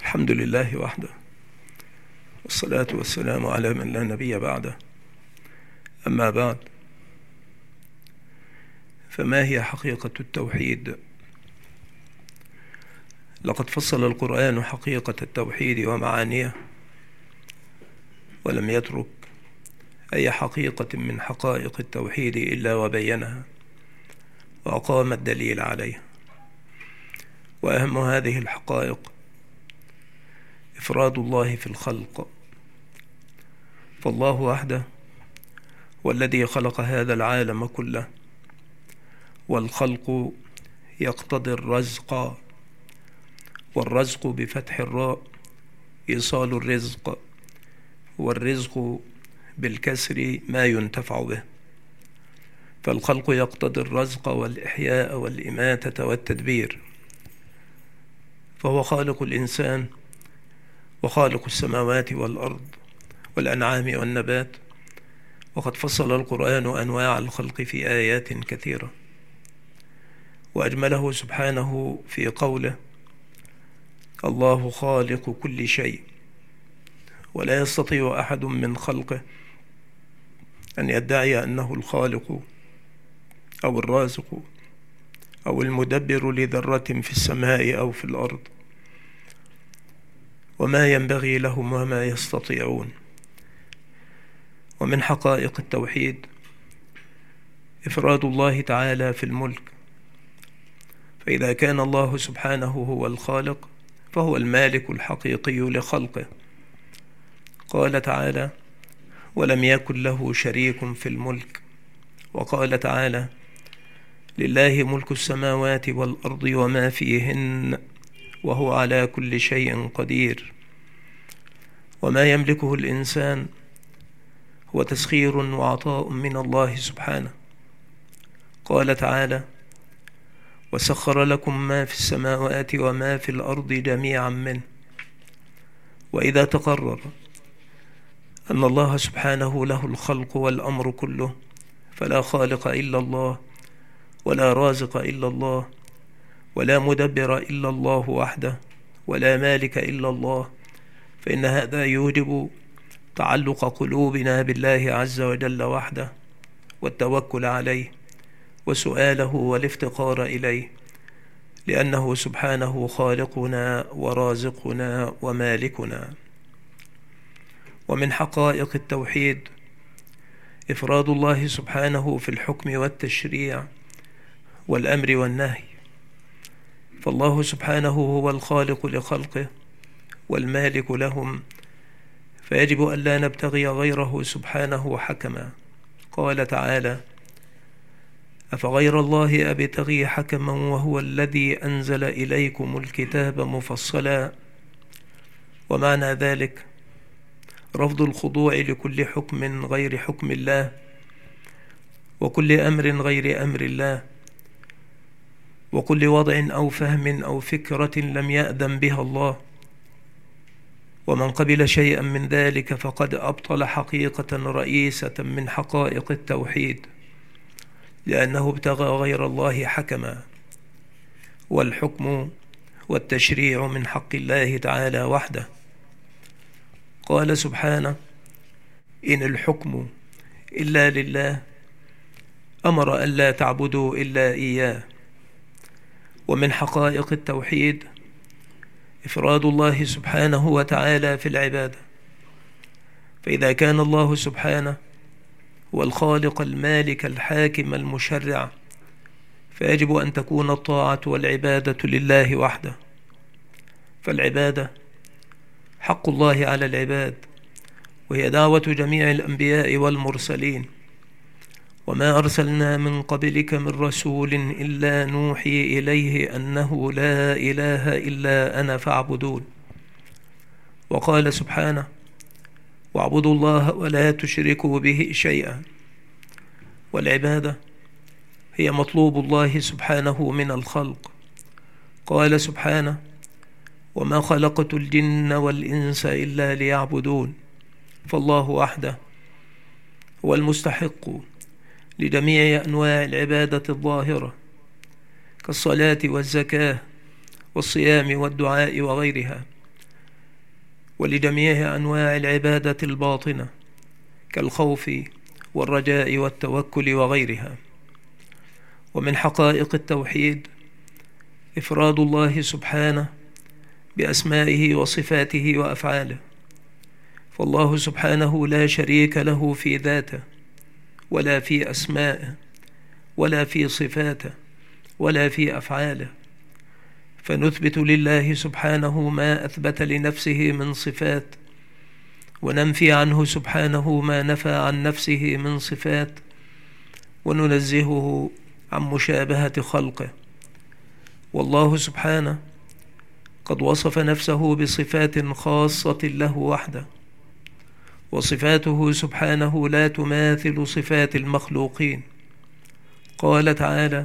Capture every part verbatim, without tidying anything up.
الحمد لله وحده، والصلاة والسلام على من لا نبي بعده. أما بعد، فما هي حقيقة التوحيد؟ لقد فصل القرآن حقيقة التوحيد ومعانيه، ولم يترك أي حقيقة من حقائق التوحيد إلا وبينها وأقام الدليل عليها. وأهم هذه الحقائق إفراد الله في الخلق. فالله وحده هو الذي خلق هذا العالم كله، والخلق يقتضي الرزق، والرزق بفتح الراء إيصال الرزق، والرزق بالكسر ما ينتفع به. فالخلق يقتضي الرزق والإحياء والإماتة والتدبير، فهو خالق الإنسان وخالق السماوات والأرض والأنعام والنبات. وقد فصل القرآن أنواع الخلق في آيات كثيرة، وأجمله سبحانه في قوله: الله خالق كل شيء، ولا يستطيع أحد من خلقه أن يدعي أنه الخالق أو الرازق أو المدبر لذرة في السماء أو في الأرض، وما ينبغي لهم وما يستطيعون. ومن حقائق التوحيد إفراد الله تعالى في الملك. فإذا كان الله سبحانه هو الخالق، فهو المالك الحقيقي لخلقه. قال تعالى: ولم يكن له شريك في الملك. وقال تعالى: لله ملك السماوات والأرض وما فيهن وهو على كل شيء قدير. وما يملكه الإنسان هو تسخير وعطاء من الله سبحانه. قال تعالى: وسخر لكم ما في السماوات وما في الأرض جميعا منه. وإذا تقرر أن الله سبحانه له الخلق والأمر كله، فلا خالق إلا الله، ولا رازق إلا الله، ولا مدبر إلا الله وحده، ولا مالك إلا الله، فإن هذا يوجب تعلق قلوبنا بالله عز وجل وحده، والتوكل عليه، وسؤاله والافتقار إليه، لأنه سبحانه خالقنا ورازقنا ومالكنا. ومن حقائق التوحيد إفراد الله سبحانه في الحكم والتشريع والأمر والنهي. فالله سبحانه هو الخالق لخلقه والمالك لهم، فيجب أن لا نبتغي غيره سبحانه حكما. قال تعالى: أفغير الله أبتغي حكما وهو الذي أنزل إليكم الكتاب مفصلا. ومعنى ذلك رفض الخضوع لكل حكم غير حكم الله، وكل أمر غير أمر الله، وكل وضع أو فهم أو فكرة لم يأذن بها الله. ومن قبل شيئا من ذلك فقد أبطل حقيقة رئيسة من حقائق التوحيد، لأنه ابتغى غير الله حكما. والحكم والتشريع من حق الله تعالى وحده. قال سبحانه: إن الحكم إلا لله، أمر أن لا تعبدوا إلا إياه. ومن حقائق التوحيد إفراد الله سبحانه وتعالى في العبادة. فإذا كان الله سبحانه هو الخالق المالك الحاكم المشرع، فيجب أن تكون الطاعة والعبادة لله وحده. فالعبادة حق الله على العباد، وهي دعوة جميع الأنبياء والمرسلين. وما أرسلنا من قبلك من رسول إلا نوحي إليه أنه لا إله إلا أنا فاعبدون. وقال سبحانه: واعبدوا الله ولا تشركوا به شيئا. والعبادة هي مطلوب الله سبحانه من الخلق. قال سبحانه: وما خلقت الجن والإنس إلا ليعبدون. فالله وحده هو المستحق لجميع أنواع العبادة الظاهرة، كالصلاة والزكاة والصيام والدعاء وغيرها، ولجميع أنواع العبادة الباطنة كالخوف والرجاء والتوكل وغيرها. ومن حقائق التوحيد إفراد الله سبحانه بأسمائه وصفاته وأفعاله، فالله سبحانه لا شريك له في ذاته ولا في أسمائه ولا في صفاته ولا في أفعاله، فنثبت لله سبحانه ما أثبت لنفسه من صفات، وننفي عنه سبحانه ما نفى عن نفسه من صفات، وننزهه عن مشابهة خلقه. والله سبحانه قد وصف نفسه بصفات خاصة له وحده، وصفاته سبحانه لا تماثل صفات المخلوقين. قال تعالى: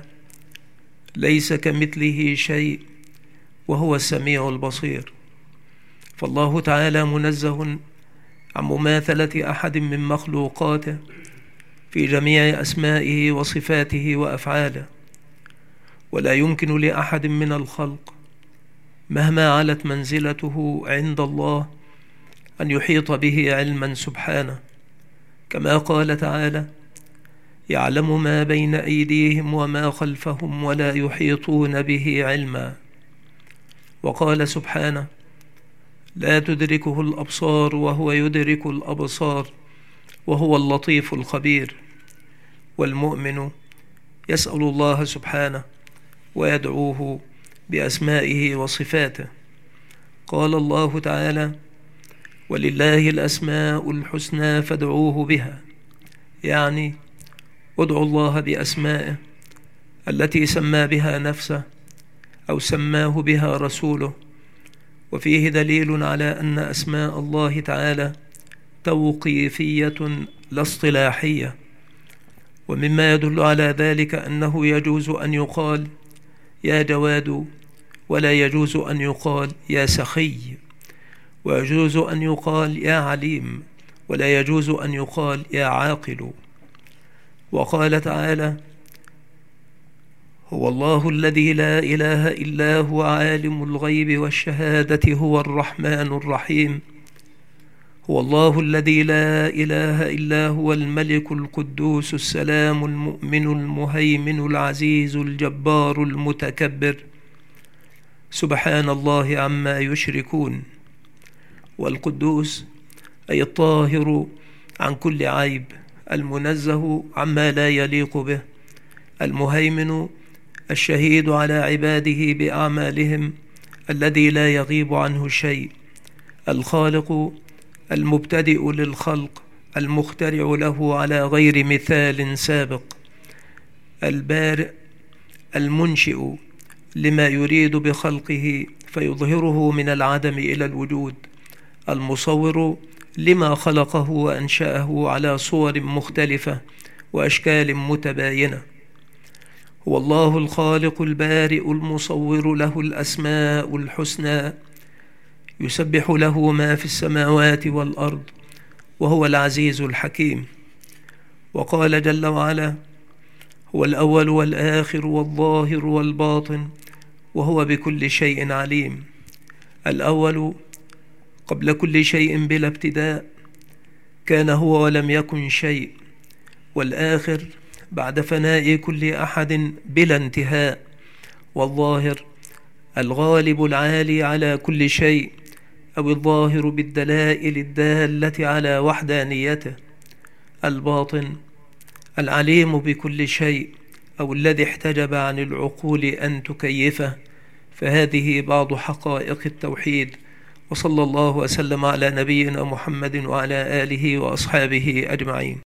ليس كمثله شيء وهو السميع البصير. فالله تعالى منزه عن مماثلة أحد من مخلوقاته في جميع أسمائه وصفاته وأفعاله، ولا يمكن لأحد من الخلق مهما علت منزلته عند الله أن يحيط به علما سبحانه، كما قال تعالى: يعلم ما بين أيديهم وما خلفهم ولا يحيطون به علما. وقال سبحانه: لا تدركه الأبصار وهو يدرك الأبصار وهو اللطيف الخبير. والمؤمن يسأل الله سبحانه ويدعوه بأسمائه وصفاته. قال الله تعالى: ولله الأسماء الحسنى فادعوه بها، يعني ادعوا الله بأسمائه التي سمى بها نفسه أو سماه بها رسوله. وفيه دليل على أن أسماء الله تعالى توقيفية لا اصطلاحية. ومما يدل على ذلك أنه يجوز أن يقال يا جواد، ولا يجوز أن يقال يا سخي، ويجوز أن يقال يا عليم، ولا يجوز أن يقال يا عاقل. وقال تعالى: هو الله الذي لا إله إلا هو عالم الغيب والشهادة هو الرحمن الرحيم. هو الله الذي لا إله إلا هو الملك القدوس السلام المؤمن المهيمن العزيز الجبار المتكبر، سبحان الله عما يشركون. والقدوس أي الطاهر عن كل عيب، المنزه عما لا يليق به، المهيمن الشهيد على عباده بأعمالهم الذي لا يغيب عنه شيء، الخالق المبتدئ للخلق المخترع له على غير مثال سابق، البارئ المنشئ لما يريد بخلقه فيظهره من العدم إلى الوجود، المصور لما خلقه وأنشأه على صور مختلفة وأشكال متباينة. هو الله الخالق البارئ المصور، له الأسماء الحسنى، يسبح له ما في السماوات والأرض، وهو العزيز الحكيم. وقال جل وعلا: هو الأول والآخر والظاهر والباطن وهو بكل شيء عليم. الأول قبل كل شيء بلا ابتداء، كان هو ولم يكن شيء. والآخر بعد فناء كل أحد بلا انتهاء. والظاهر الغالب العالي على كل شيء، أو الظاهر بالدلائل الدالة على وحدانيته. الباطن العليم بكل شيء، أو الذي احتجب عن العقول أن تكيفه. فهذه بعض حقائق التوحيد. وصلى الله وسلم على نبينا محمد وعلى آله وأصحابه أجمعين.